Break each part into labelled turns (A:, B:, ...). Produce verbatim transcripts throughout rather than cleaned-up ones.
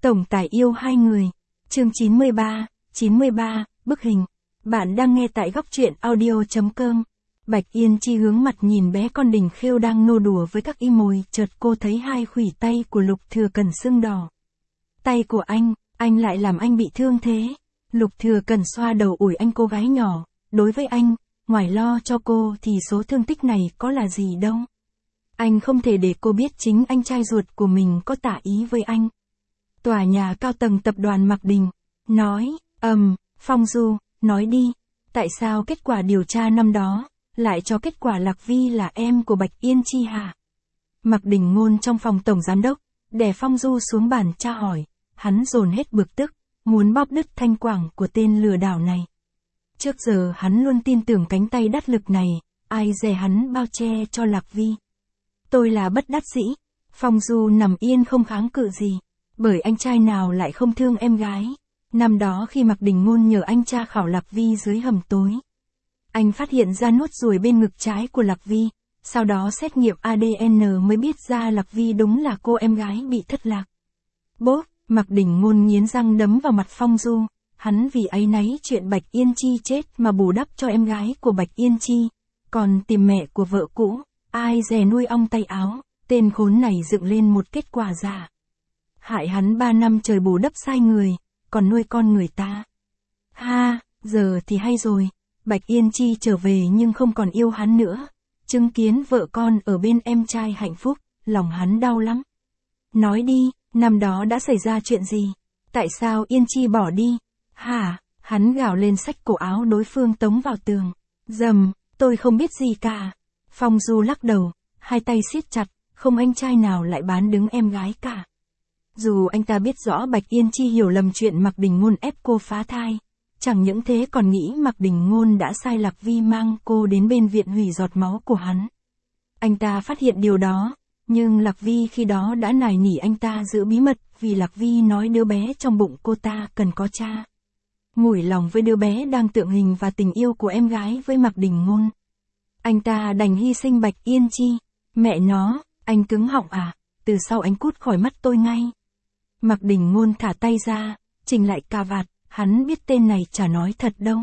A: Tổng tài yêu hai người. Chương chín mươi ba, chín mươi ba, bức hình. Bạn đang nghe tại góc truyện audio chấm com. Bạch Yên Chi hướng mặt nhìn bé con Đình Khêu đang nô đùa với các y mồi, chợt cô thấy hai khuỷu tay của Lục Thừa Cẩn sưng đỏ. Tay của anh, anh lại làm anh bị thương thế. Lục Thừa Cẩn xoa đầu ủi anh cô gái nhỏ, đối với anh, ngoài lo cho cô thì số thương tích này có là gì đâu. Anh không thể để cô biết chính anh trai ruột của mình có tả ý với anh. Tòa nhà cao tầng tập đoàn Mạc Đình, nói, ầm, um, Phong Du, nói đi, tại sao kết quả điều tra năm đó, lại cho kết quả Lạc Vi là em của Bạch Yên Chi hả? Mạc Đình Ngôn trong phòng tổng giám đốc, đè Phong Du xuống bàn tra hỏi, hắn dồn hết bực tức, muốn bóp đứt thanh quảng của tên lừa đảo này. Trước giờ hắn luôn tin tưởng cánh tay đắc lực này, ai dè hắn bao che cho Lạc Vi. Tôi là bất đắc dĩ, Phong Du nằm yên không kháng cự gì, bởi anh trai nào lại không thương em gái. Năm đó khi Mạc Đình Ngôn nhờ anh tra khảo Lạc Vi dưới hầm tối, anh phát hiện ra nốt ruồi bên ngực trái của Lạc Vi, sau đó xét nghiệm a đê en mới biết ra Lạc Vi đúng là cô em gái bị thất lạc. Bốp, Mạc Đình Ngôn nghiến răng đấm vào mặt Phong Du, hắn vì áy náy chuyện Bạch Yên Chi chết mà bù đắp cho em gái của Bạch Yên Chi, còn tìm mẹ của vợ cũ, ai dè nuôi ong tay áo, tên khốn này dựng lên một kết quả giả. Hại hắn ba năm trời bù đắp sai người, còn nuôi con người ta. Ha, giờ thì hay rồi, Bạch Yên Chi trở về nhưng không còn yêu hắn nữa. Chứng kiến vợ con ở bên em trai hạnh phúc, lòng hắn đau lắm. Nói đi, năm đó đã xảy ra chuyện gì? Tại sao Yên Chi bỏ đi? Hả? Hắn gào lên xách cổ áo đối phương tống vào tường. Dầm, tôi không biết gì cả. Phong Du lắc đầu, hai tay siết chặt, không anh trai nào lại bán đứng em gái cả. Dù anh ta biết rõ Bạch Yên Chi hiểu lầm chuyện Mạc Đình Ngôn ép cô phá thai, chẳng những thế còn nghĩ Mạc Đình Ngôn đã sai Lạc Vi mang cô đến bên viện hủy giọt máu của hắn. Anh ta phát hiện điều đó, nhưng Lạc Vi khi đó đã nài nỉ anh ta giữ bí mật vì Lạc Vi nói đứa bé trong bụng cô ta cần có cha. Mủi lòng với đứa bé đang tượng hình và tình yêu của em gái với Mạc Đình Ngôn, anh ta đành hy sinh Bạch Yên Chi. Mẹ nó, anh cứng họng à, từ sau anh cút khỏi mắt tôi ngay. Mạc Đình Ngôn thả tay ra, chỉnh lại cà vạt, hắn biết tên này chả nói thật đâu.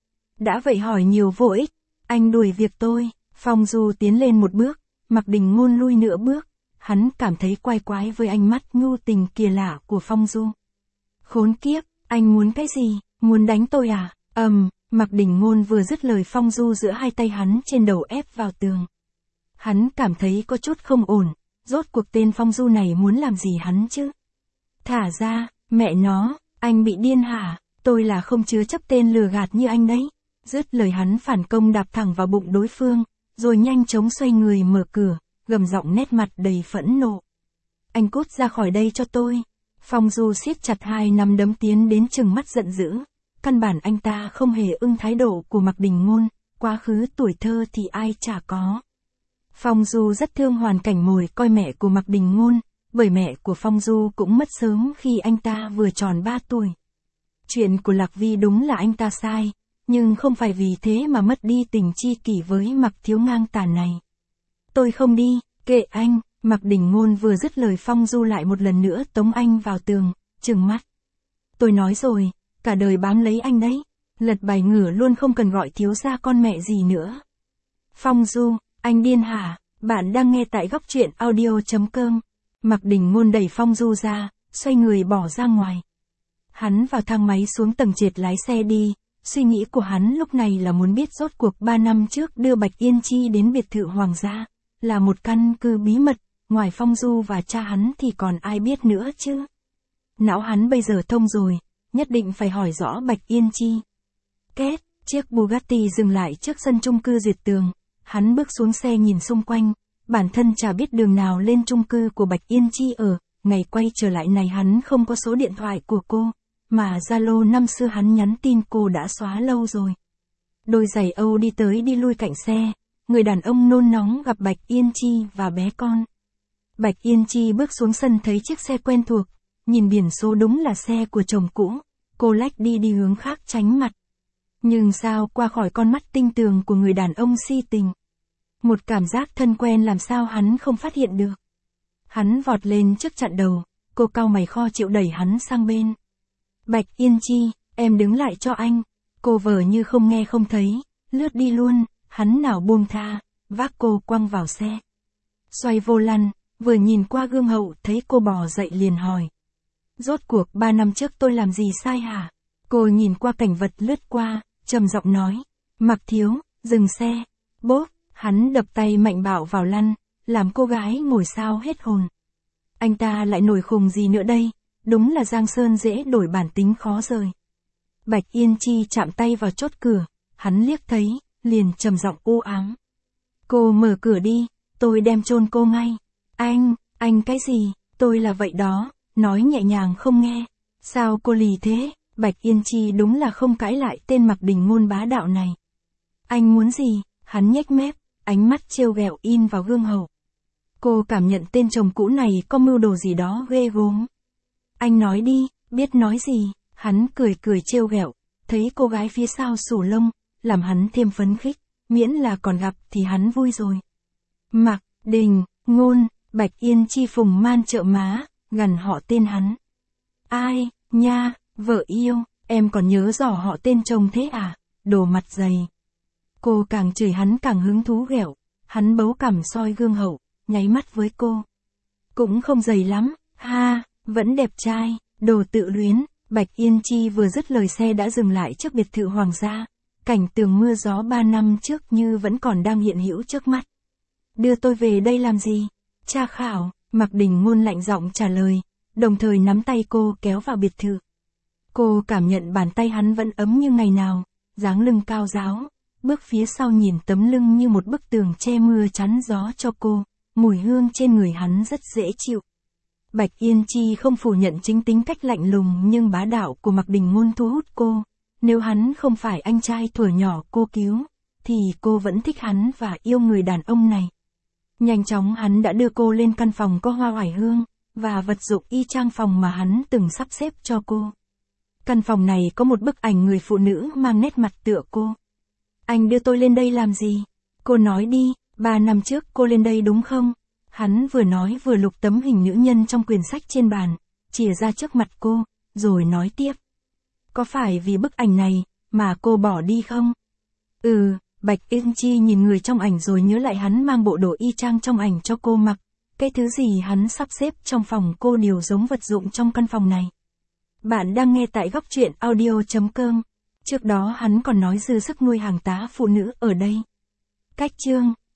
A: Đã vậy hỏi nhiều vô ích, anh đuổi việc tôi. Phong Du tiến lên một bước, Mạc Đình Ngôn lui nửa bước, hắn cảm thấy quái quái với ánh mắt nhu tình kỳ lạ của Phong Du. Khốn kiếp, anh muốn cái gì, muốn đánh tôi à? Ầm, um, Mạc Đình Ngôn vừa dứt lời Phong Du giữa hai tay hắn trên đầu ép vào tường. Hắn cảm thấy có chút không ổn, rốt cuộc tên Phong Du này muốn làm gì hắn chứ? Thả ra, mẹ nó, anh bị điên hả? Tôi là không chứa chấp tên lừa gạt như anh đấy. Dứt lời hắn phản công đạp thẳng vào bụng đối phương, rồi nhanh chóng xoay người mở cửa, gầm giọng nét mặt đầy phẫn nộ. Anh cút ra khỏi đây cho tôi. Phong Du siết chặt hai nắm đấm tiến đến trừng mắt giận dữ. Căn bản anh ta không hề ưng thái độ của Mạc Đình Ngôn, quá khứ tuổi thơ thì ai chả có. Phong Du rất thương hoàn cảnh mồi coi mẹ của Mạc Đình Ngôn, bởi mẹ của Phong Du cũng mất sớm khi anh ta vừa tròn ba tuổi. Chuyện của Lạc Vi đúng là anh ta sai, nhưng không phải vì thế mà mất đi tình chi kỷ với Mạc thiếu ngang tàn này. Tôi không đi, kệ anh. Mạc Đình Ngôn vừa dứt lời Phong Du lại một lần nữa tống anh vào tường, trừng mắt. Tôi nói rồi, cả đời bám lấy anh đấy, lật bài ngửa luôn không cần gọi thiếu gia con mẹ gì nữa. Phong Du, anh điên hả? Bạn đang nghe tại góc truyện audio chấm com. Mạc Đình Ngôn đẩy Phong Du ra, xoay người bỏ ra ngoài. Hắn vào thang máy xuống tầng trệt lái xe đi, suy nghĩ của hắn lúc này là muốn biết rốt cuộc ba năm trước đưa Bạch Yên Chi đến biệt thự hoàng gia, là một căn cứ bí mật, ngoài Phong Du và cha hắn thì còn ai biết nữa chứ. Não hắn bây giờ thông rồi, nhất định phải hỏi rõ Bạch Yên Chi. Két, chiếc Bugatti dừng lại trước sân chung cư Duyệt Tường, hắn bước xuống xe nhìn xung quanh, bản thân chả biết đường nào lên chung cư của Bạch Yên Chi ở, ngày quay trở lại này hắn không có số điện thoại của cô, mà Zalo năm xưa hắn nhắn tin cô đã xóa lâu rồi. Đôi giày Âu đi tới đi lui cạnh xe, người đàn ông nôn nóng gặp Bạch Yên Chi và bé con. Bạch Yên Chi bước xuống sân thấy chiếc xe quen thuộc, nhìn biển số đúng là xe của chồng cũ, cô lách đi đi hướng khác tránh mặt. Nhưng sao qua khỏi con mắt tinh tường của người đàn ông si tình. Một cảm giác thân quen làm sao hắn không phát hiện được. Hắn vọt lên trước chặn đầu, Cô cau mày khó chịu đẩy hắn sang bên. Bạch Yên Chi, em đứng lại cho anh. Cô vờ như không nghe không thấy, lướt đi luôn, hắn nào buông tha, vác cô quăng vào xe. Xoay vô lăn, vừa nhìn qua gương hậu thấy cô bò dậy liền hỏi. Rốt cuộc ba năm trước tôi làm gì sai hả? Cô nhìn qua cảnh vật lướt qua, trầm giọng nói. Mạc Thiếu, dừng xe. Bốp, hắn đập tay mạnh bạo vào lăn, làm cô gái ngồi sao hết hồn. Anh ta lại nổi khùng gì nữa đây? Đúng là Giang Sơn dễ đổi bản tính khó rời. Bạch Yên Chi chạm tay vào chốt cửa, hắn liếc thấy, liền trầm giọng u ám. Cô mở cửa đi, tôi đem chôn cô ngay. Anh, anh cái gì, tôi là vậy đó, nói nhẹ nhàng không nghe. Sao cô lì thế? Bạch Yên Chi đúng là không cãi lại tên Mạc Đình Ngôn bá đạo này. Anh muốn gì? Hắn nhếch mép, ánh mắt trêu ghẹo in vào gương hậu. Cô cảm nhận tên chồng cũ này có mưu đồ gì đó ghê gớm. Anh nói đi, biết nói gì? Hắn cười cười trêu ghẹo, thấy cô gái phía sau xù lông, làm hắn thêm phấn khích, miễn là còn gặp thì hắn vui rồi. Mạc Đình Ngôn, Bạch Yên Chi phùng man trợ má, gần họ tên hắn. Ai, nha, vợ yêu, em còn nhớ rõ họ tên chồng thế à? Đồ mặt dày. Cô càng chửi hắn càng hứng thú ghẹo, hắn bấu cằm soi gương hậu, nháy mắt với cô. Cũng không dày lắm, ha, vẫn đẹp trai, đồ tự luyến. Bạch Yên Chi vừa dứt lời xe đã dừng lại trước biệt thự hoàng gia, cảnh tường mưa gió ba năm trước như vẫn còn đang hiện hữu trước mắt. Đưa tôi về đây làm gì? Tra khảo, Mạc Đình Ngôn lạnh giọng trả lời, đồng thời nắm tay cô kéo vào biệt thự. Cô cảm nhận bàn tay hắn vẫn ấm như ngày nào, dáng lưng cao ráo, bước phía sau nhìn tấm lưng như một bức tường che mưa chắn gió cho cô, mùi hương trên người hắn rất dễ chịu. Bạch Yên Chi không phủ nhận chính tính cách lạnh lùng nhưng bá đạo của Mạc Đình Ngôn thu hút cô, nếu hắn không phải anh trai thuở nhỏ cô cứu, thì cô vẫn thích hắn và yêu người đàn ông này. Nhanh chóng hắn đã đưa cô lên căn phòng có hoa oải hương, và vật dụng y chang phòng mà hắn từng sắp xếp cho cô. Căn phòng này có một bức ảnh người phụ nữ mang nét mặt tựa cô. Anh đưa tôi lên đây làm gì? Cô nói đi, ba năm trước cô lên đây đúng không? Hắn vừa nói vừa lục tấm hình nữ nhân trong quyển sách trên bàn, chìa ra trước mặt cô, rồi nói tiếp. Có phải vì bức ảnh này, mà cô bỏ đi không? Ừ, Bạch Yên Chi nhìn người trong ảnh rồi nhớ lại hắn mang bộ đồ y chang trong ảnh cho cô mặc. Cái thứ gì hắn sắp xếp trong phòng cô đều giống vật dụng trong căn phòng này. Bạn đang nghe tại góc truyện audio chấm com. Trước đó hắn còn nói dư sức nuôi hàng tá phụ nữ ở đây. Cách chương